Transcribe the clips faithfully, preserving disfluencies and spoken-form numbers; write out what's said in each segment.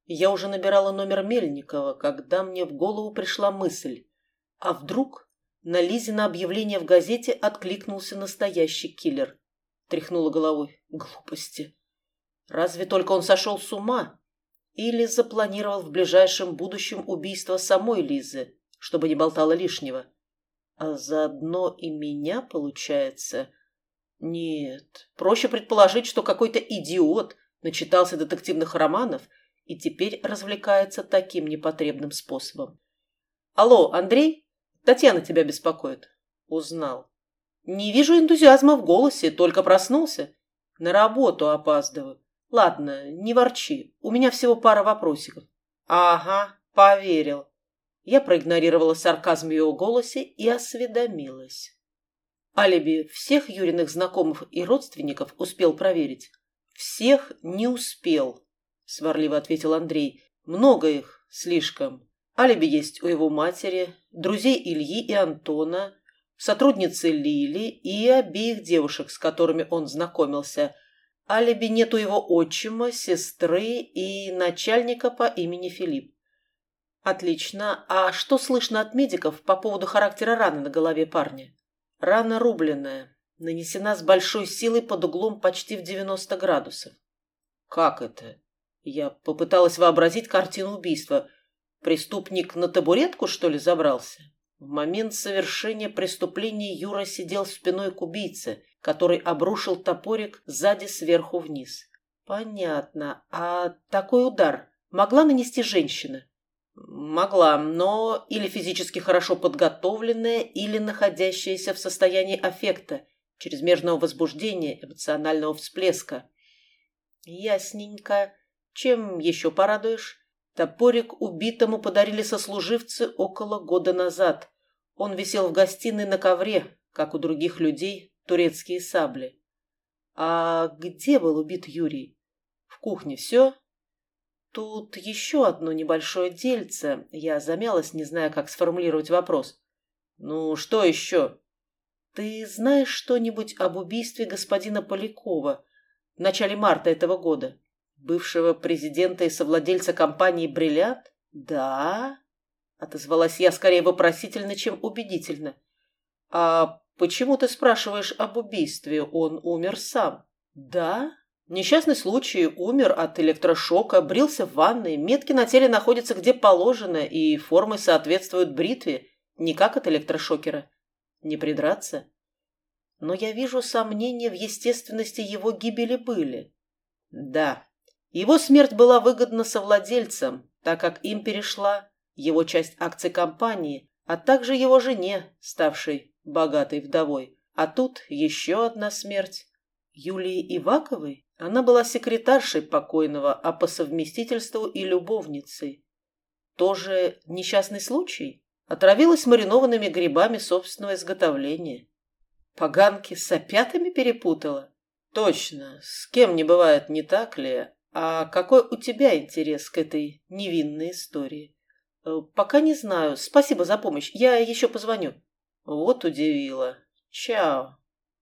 Я уже набирала номер Мельникова, когда мне в голову пришла мысль. А вдруг на Лизино объявление в газете откликнулся настоящий киллер? Тряхнула головой. Глупости. Разве только он сошел с ума? Или запланировал в ближайшем будущем убийство самой Лизы, чтобы не болтала лишнего? А заодно и меня, получается? Нет, проще предположить, что какой-то идиот начитался детективных романов и теперь развлекается таким непотребным способом. Алло, Андрей? Татьяна тебя беспокоит. Узнал. Не вижу энтузиазма в голосе, только проснулся. На работу опаздываю. Ладно, не ворчи, у меня всего пара вопросиков. Ага, поверил. Я проигнорировала сарказм в его голосе и осведомилась. Алиби всех Юриных знакомых и родственников успел проверить? Всех не успел, сварливо ответил Андрей. Много их, слишком. Алиби есть у его матери, друзей Ильи и Антона, сотрудницы Лили и обеих девушек, с которыми он знакомился. Алиби нет у его отчима, сестры и начальника по имени Филипп. Отлично. А что слышно от медиков по поводу характера раны на голове парня? Рана рубленная, нанесена с большой силой под углом почти в девяносто градусов. Как это? Я попыталась вообразить картину убийства. Преступник на табуретку, что ли, забрался? В момент совершения преступления Юра сидел спиной к убийце, который обрушил топорик сзади сверху вниз. Понятно. А такой удар могла нанести женщина? Могла, но или физически хорошо подготовленная, или находящаяся в состоянии аффекта, чрезмерного возбуждения, эмоционального всплеска. Ясненько. Чем еще порадуешь? Топорик убитому подарили сослуживцы около года назад. Он висел в гостиной на ковре, как у других людей, турецкие сабли. А где был убит Юрий? В кухне все? Тут еще одно небольшое дельце. Я замялась, не зная, как сформулировать вопрос. Ну, что еще? Ты знаешь что-нибудь об убийстве господина Полякова в начале марта этого года? Бывшего президента и совладельца компании «Бриллиант»? Да, отозвалась я скорее вопросительно, чем убедительно. А почему ты спрашиваешь об убийстве? Он умер сам. Да? Несчастный случай, умер от электрошока, брился в ванной, метки на теле находятся где положено и формой соответствуют бритве, не как от электрошокера. Не придраться? Но я вижу, сомнения в естественности его гибели были. Да, его смерть была выгодна совладельцам, так как им перешла его часть акций компании, а также его жене, ставшей богатой вдовой. А тут еще одна смерть. Юлии Иваковой? Она была секретаршей покойного, а по совместительству и любовницей. Тоже несчастный случай? Отравилась маринованными грибами собственного изготовления. Поганки с опятами перепутала? Точно, с кем не бывает, не так ли? А какой у тебя интерес к этой невинной истории? Пока не знаю. Спасибо за помощь. Я еще позвоню. Вот удивила. Чао.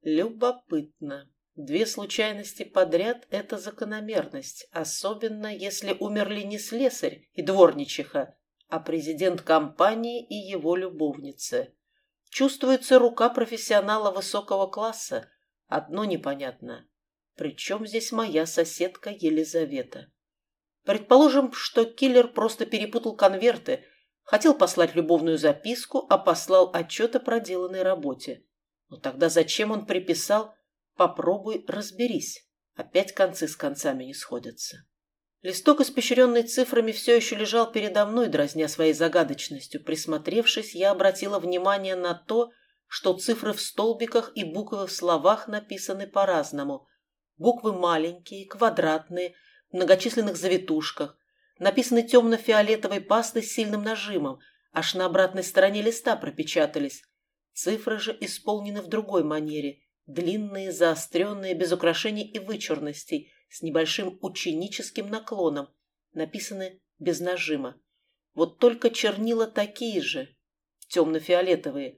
Любопытно. Две случайности подряд – это закономерность, особенно если умерли не слесарь и дворничиха, а президент компании и его любовница. Чувствуется рука профессионала высокого класса. Одно непонятно. Причем здесь моя соседка Елизавета? Предположим, что киллер просто перепутал конверты, хотел послать любовную записку, а послал отчет о проделанной работе. Но тогда зачем он приписал «попробуй разберись»? Опять концы с концами не сходятся. Листок, испещренный цифрами, все еще лежал передо мной, дразня своей загадочностью. Присмотревшись, я обратила внимание на то, что цифры в столбиках и буквы в словах написаны по-разному. Буквы маленькие, квадратные, в многочисленных завитушках, написаны темно-фиолетовой пастой с сильным нажимом, аж на обратной стороне листа пропечатались. Цифры же исполнены в другой манере, длинные, заостренные, без украшений и вычурностей, с небольшим ученическим наклоном, написаны без нажима. Вот только чернила такие же, темно-фиолетовые.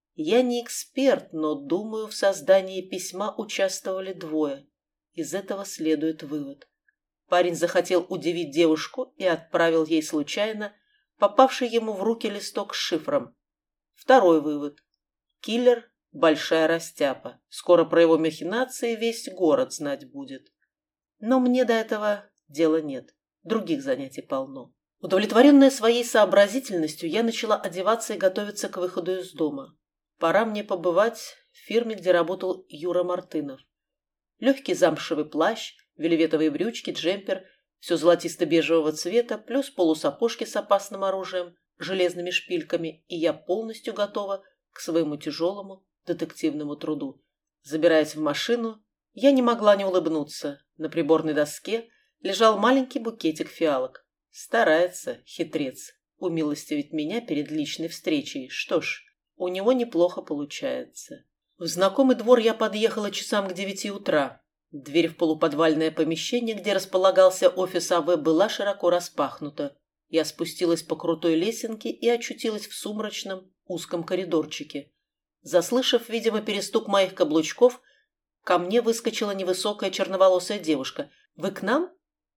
Я не эксперт, но, думаю, в создании письма участвовали двое. Из этого следует вывод. Парень захотел удивить девушку и отправил ей случайно попавший ему в руки листок с шифром. Второй вывод. Киллер – большая растяпа. Скоро про его махинации весь город знать будет. Но мне до этого дела нет. Других занятий полно. Удовлетворенная своей сообразительностью, я начала одеваться и готовиться к выходу из дома. Пора мне побывать в фирме, где работал Юра Мартынов. Легкий замшевый плащ, вельветовые брючки, джемпер, все золотисто-бежевого цвета, плюс полусапожки с опасным оружием, железными шпильками, и я полностью готова к своему тяжелому детективному труду. Забираясь в машину, я не могла не улыбнуться. На приборной доске лежал маленький букетик фиалок. Старается, хитрец, умилостивить меня перед личной встречей. Что ж, у него неплохо получается. В знакомый двор я подъехала часам к девяти утра. Дверь в полуподвальное помещение, где располагался офис АВ, была широко распахнута. Я спустилась по крутой лесенке и очутилась в сумрачном, узком коридорчике. Заслышав, видимо, перестук моих каблучков, ко мне выскочила невысокая черноволосая девушка. «Вы к нам?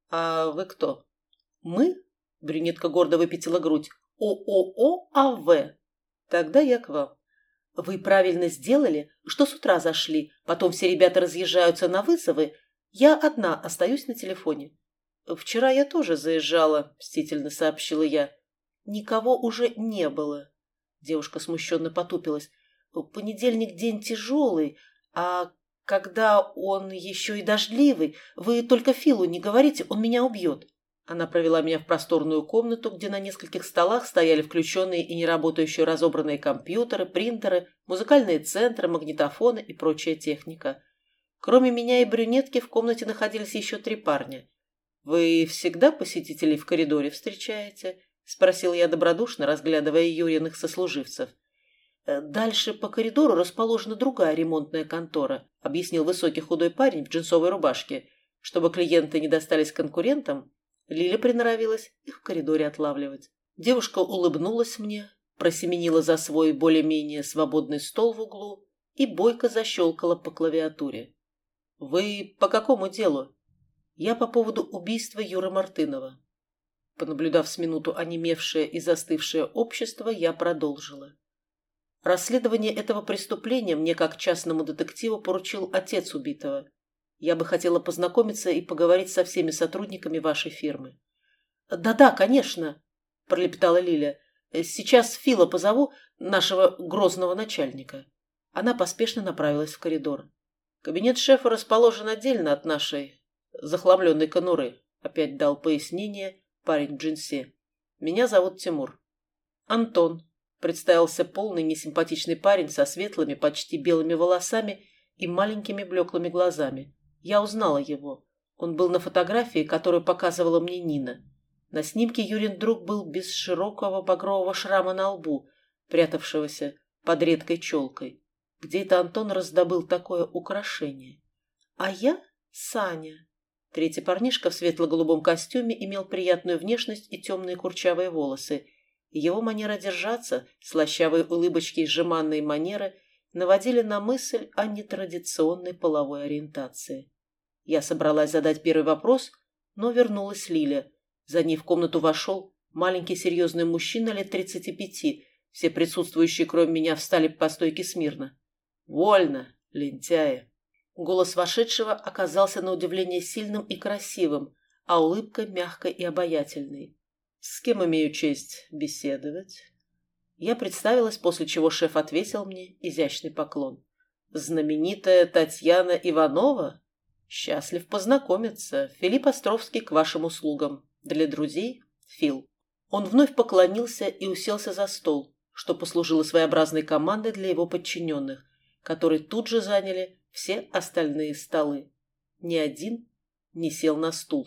А вы кто?» «Мы?» — брюнетка гордо выпятила грудь. «ООО АВ. Тогда я к вам». «Вы правильно сделали, что с утра зашли, потом все ребята разъезжаются на вызовы. Я одна остаюсь на телефоне». «Вчера я тоже заезжала», — мстительно сообщила я. «Никого уже не было». Девушка смущенно потупилась. «Понедельник день тяжелый, а когда он еще и дождливый, вы только Филу не говорите, он меня убьет». Она провела меня в просторную комнату, где на нескольких столах стояли включенные и неработающие разобранные компьютеры, принтеры, музыкальные центры, магнитофоны и прочая техника. Кроме меня и брюнетки в комнате находились еще три парня. «Вы всегда посетителей в коридоре встречаете?» — спросил я добродушно, разглядывая Юриных сослуживцев. «Дальше по коридору расположена другая ремонтная контора», — объяснил высокий худой парень в джинсовой рубашке. Чтобы клиенты не достались конкурентам, Лиля приноровилась их в коридоре отлавливать. Девушка улыбнулась мне, просеменила за свой более-менее свободный стол в углу и бойко защелкала по клавиатуре. «Вы по какому делу?» «Я по поводу убийства Юры Мартынова». Понаблюдав с минуту онемевшее и застывшее общество, я продолжила. «Расследование этого преступления мне, как частному детективу, поручил отец убитого. Я бы хотела познакомиться и поговорить со всеми сотрудниками вашей фирмы». «Да-да, конечно», – пролепетала Лиля. «Сейчас Фила позову, нашего грозного начальника». Она поспешно направилась в коридор. «Кабинет шефа расположен отдельно от нашей захламленной конуры», – опять дал пояснение парень в джинсе. «Меня зовут Тимур». «Антон», – представился полный несимпатичный парень со светлыми, почти белыми волосами и маленькими блеклыми глазами. Я узнала его. Он был на фотографии, которую показывала мне Нина. На снимке Юрин друг был без широкого багрового шрама на лбу, прятавшегося под редкой челкой. Где это Антон раздобыл такое украшение? А я Саня. Третий парнишка в светло-голубом костюме имел приятную внешность и темные курчавые волосы. Его манера держаться, слащавые улыбочки и жеманные манеры наводили на мысль о нетрадиционной половой ориентации. Я собралась задать первый вопрос, но вернулась Лиля. За ней в комнату вошел маленький серьезный мужчина лет тридцати пяти. Все присутствующие, кроме меня, встали по стойке смирно. «Вольно, лентяи!» Голос вошедшего оказался на удивление сильным и красивым, а улыбка мягкой и обаятельной. «С кем имею честь беседовать?» Я представилась, после чего шеф ответил мне изящный поклон. «Знаменитая Татьяна Иванова? Счастлив познакомиться. Филипп Островский к вашим услугам. Для друзей – Фил». Он вновь поклонился и уселся за стол, что послужило своеобразной командой для его подчиненных, которые тут же заняли все остальные столы. Ни один не сел на стул.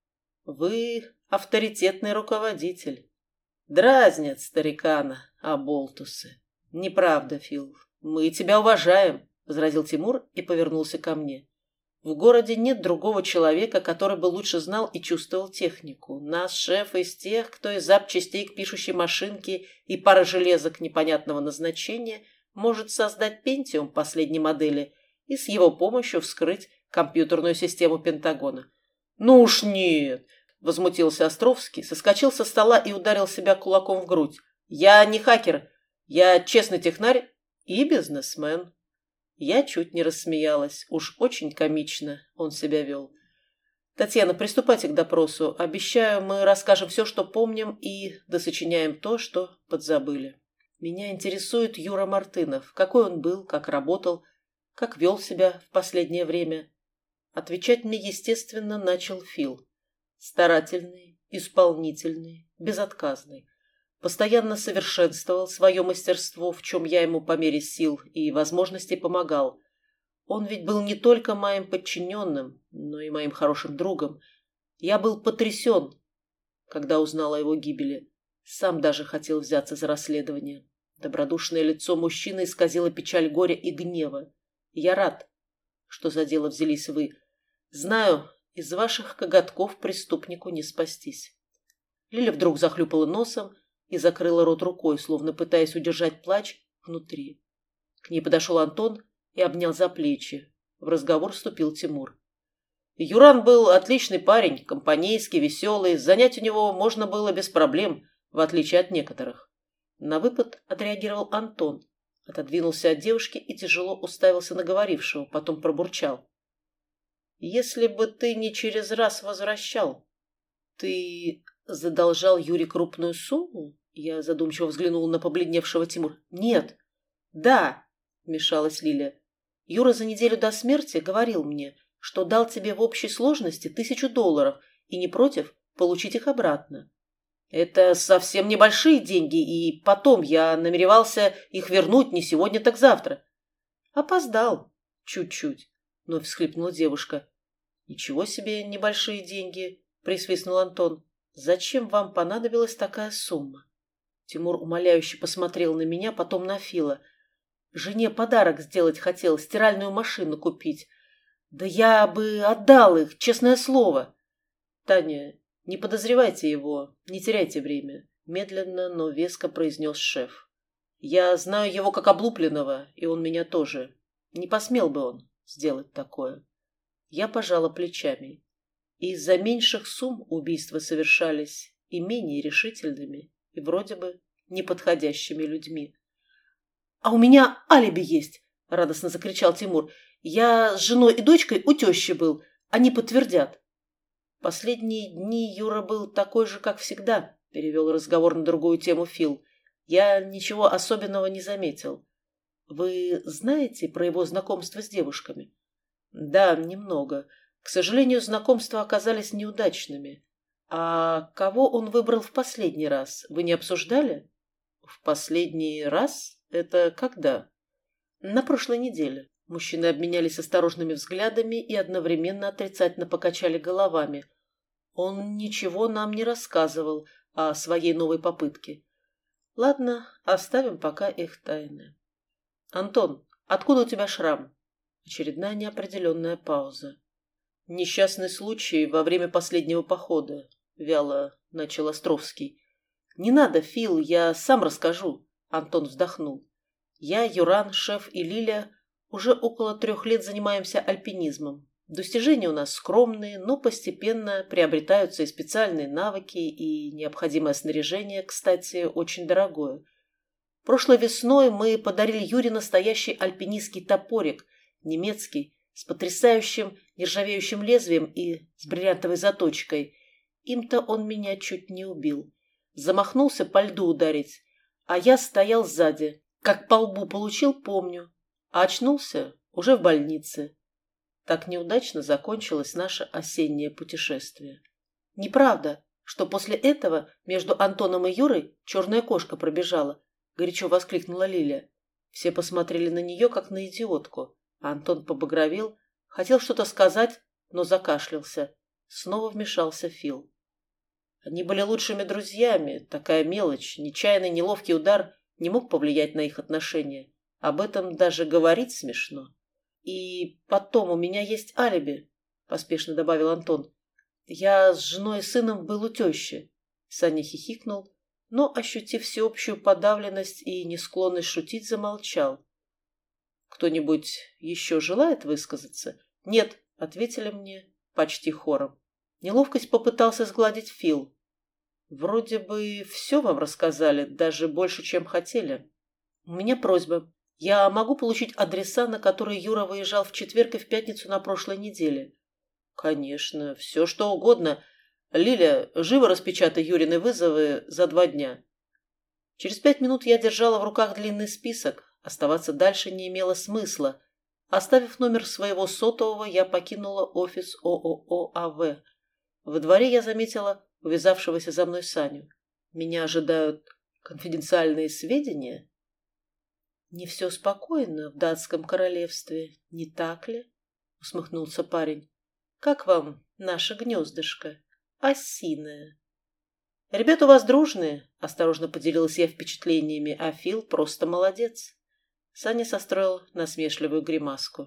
«Вы авторитетный руководитель. Дразнят старикана, оболтусы». «Неправда, Фил. Мы тебя уважаем», – возразил Тимур и повернулся ко мне. «В городе нет другого человека, который бы лучше знал и чувствовал технику. Наш шеф из тех, кто из запчастей к пишущей машинке и пары железок непонятного назначения может создать Пентиум последней модели и с его помощью вскрыть компьютерную систему Пентагона. Ну уж нет, возмутился Островский, соскочил со стола и ударил себя кулаком в грудь. Я не хакер, я честный технарь и бизнесмен. Я чуть не рассмеялась, уж очень комично он себя вел. Татьяна, приступайте к допросу. Обещаю, мы расскажем все, что помним, и досочиняем то, что подзабыли. Меня интересует Юра Мартынов. Какой он был, как работал, как вел себя в последнее время. Отвечать мне, естественно, начал Фил. Старательный, исполнительный, безотказный. Постоянно совершенствовал свое мастерство, в чем я ему по мере сил и возможностей помогал. Он ведь был не только моим подчиненным, но и моим хорошим другом. Я был потрясен, когда узнал о его гибели. Сам даже хотел взяться за расследование. Добродушное лицо мужчины исказило печаль горя и гнева. Я рад, что за дело взялись вы. Знаю, из ваших коготков преступнику не спастись. Лиля вдруг захлюпала носом и закрыла рот рукой, словно пытаясь удержать плач внутри. К ней подошел Антон и обнял за плечи. В разговор вступил Тимур. Юран был отличный парень, компанейский, веселый. Занять у него можно было без проблем, в отличие от некоторых. На выпад отреагировал Антон, отодвинулся от девушки и тяжело уставился на говорившего, потом пробурчал. «Если бы ты не через раз возвращал, ты задолжал Юре крупную сумму?» Я задумчиво взглянула на побледневшего Тимура. «Нет». «Да», — вмешалась Лиля. «Юра за неделю до смерти говорил мне, что дал тебе в общей сложности тысячу долларов и не против получить их обратно. Это совсем небольшие деньги, и потом я намеревался их вернуть не сегодня, так завтра». «Опоздал. Чуть-чуть», — вновь всхлипнула девушка. «Ничего себе небольшие деньги», — присвистнул Антон. «Зачем вам понадобилась такая сумма?» Тимур умоляюще посмотрел на меня, потом на Фила. «Жене подарок сделать хотел, стиральную машину купить. Да я бы отдал их, честное слово». «Таня, не подозревайте его, не теряйте время», — медленно, но веско произнес шеф. «Я знаю его как облупленного, и он меня тоже. Не посмел бы он сделать такое». Я пожала плечами. Из-за меньших сумм убийства совершались и менее решительными, и вроде бы неподходящими людьми. «А у меня алиби есть!» — радостно закричал Тимур. «Я с женой и дочкой у тещи был. Они подтвердят». «Последние дни Юра был такой же, как всегда», — перевел разговор на другую тему Фил. «Я ничего особенного не заметил. Вы знаете про его знакомство с девушками?» «Да, немного. К сожалению, знакомства оказались неудачными. А кого он выбрал в последний раз? Вы не обсуждали?» «В последний раз? Это когда?» «На прошлой неделе». Мужчины обменялись осторожными взглядами и одновременно отрицательно покачали головами. Он ничего нам не рассказывал о своей новой попытке. Ладно, оставим пока их тайны. «Антон, откуда у тебя шрам?» Очередная неопределенная пауза. «Несчастный случай во время последнего похода», — вяло начал Островский. «Не надо, Фил, я сам расскажу», — Антон вздохнул. «Я, Юран, шеф и Лиля уже около трех лет занимаемся альпинизмом. Достижения у нас скромные, но постепенно приобретаются и специальные навыки, и необходимое снаряжение, кстати, очень дорогое. Прошлой весной мы подарили Юре настоящий альпинистский топорик, немецкий, с потрясающим нержавеющим лезвием и с бриллиантовой заточкой. Им-то он меня чуть не убил. Замахнулся по льду ударить, а я стоял сзади. Как по лбу получил, помню. А очнулся уже в больнице. Так неудачно закончилось наше осеннее путешествие. Неправда, что после этого между Антоном и Юрой черная кошка пробежала, горячо воскликнула Лиля. Все посмотрели на нее, как на идиотку. Антон побагровел, хотел что-то сказать, но закашлялся. Снова вмешался Фил. Они были лучшими друзьями, такая мелочь, нечаянный неловкий удар не мог повлиять на их отношения. Об этом даже говорить смешно. «И потом у меня есть алиби», — поспешно добавил Антон. «Я с женой и сыном был у тещи». Саня хихикнул, но, ощутив всеобщую подавленность и несклонность шутить, замолчал. «Кто-нибудь еще желает высказаться?» «Нет», — ответили мне почти хором. Неловкость попытался сгладить Фил. Вроде бы все вам рассказали, даже больше, чем хотели. У меня просьба. Я могу получить адреса, на которые Юра выезжал в четверг и в пятницу на прошлой неделе? Конечно, все что угодно. Лиля, живо распечатай Юрины вызовы за два дня. Через пять минут я держала в руках длинный список. Оставаться дальше не имело смысла. Оставив номер своего сотового, я покинула офис ООО АВ. Во дворе я заметила увязавшегося за мной Саню. Меня ожидают конфиденциальные сведения? Не все спокойно в датском королевстве, не так ли? Усмехнулся парень. Как вам наше гнездышко? Осиное. Ребята у вас дружные, осторожно поделилась я впечатлениями, а Фил просто молодец. Саня состроил насмешливую гримаску.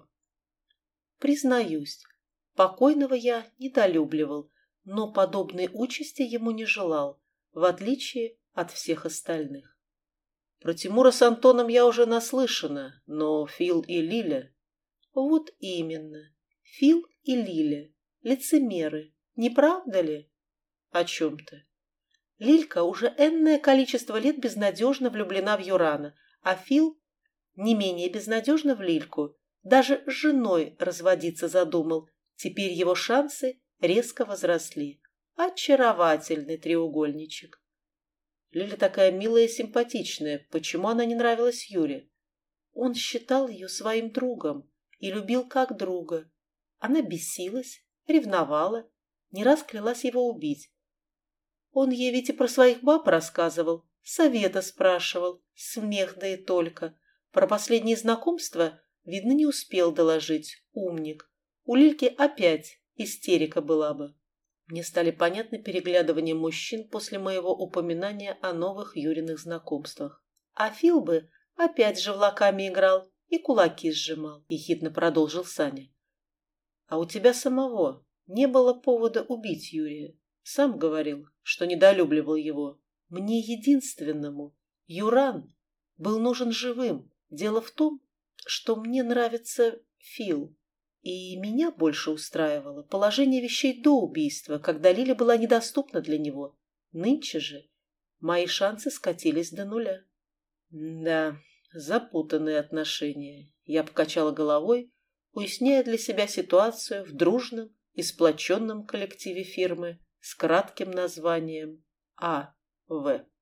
Признаюсь, покойного я недолюбливал, но подобной участи ему не желал, в отличие от всех остальных. Про Тимура с Антоном я уже наслышана, но Фил и Лиля... Вот именно, Фил и Лиля, лицемеры, не правда ли? О чем ты? Лилька уже энное количество лет безнадежно влюблена в Юрана, а Фил не менее безнадежно в Лильку, даже с женой разводиться задумал. Теперь его шансы резко возросли. Очаровательный треугольничек. Лиля такая милая и симпатичная. Почему она не нравилась Юре? Он считал ее своим другом и любил как друга. Она бесилась, ревновала, не раз клялась его убить. Он ей ведь и про своих баб рассказывал, совета спрашивал, смех да и только. Про последние знакомства, видно, не успел доложить, умник. У Лильки опять истерика была бы. Мне стали понятны переглядывания мужчин после моего упоминания о новых Юриных знакомствах. А Фил бы опять живлаками играл и кулаки сжимал, ехидно продолжил Саня. А у тебя самого не было повода убить Юрия. Сам говорил, что недолюбливал его. Мне единственному Юран был нужен живым. Дело в том, что мне нравится Фил. И меня больше устраивало положение вещей до убийства, когда Лиля была недоступна для него. Нынче же мои шансы скатились до нуля. Да, запутанные отношения. Я покачала головой, уясняя для себя ситуацию в дружном и сплоченном коллективе фирмы с кратким названием А В.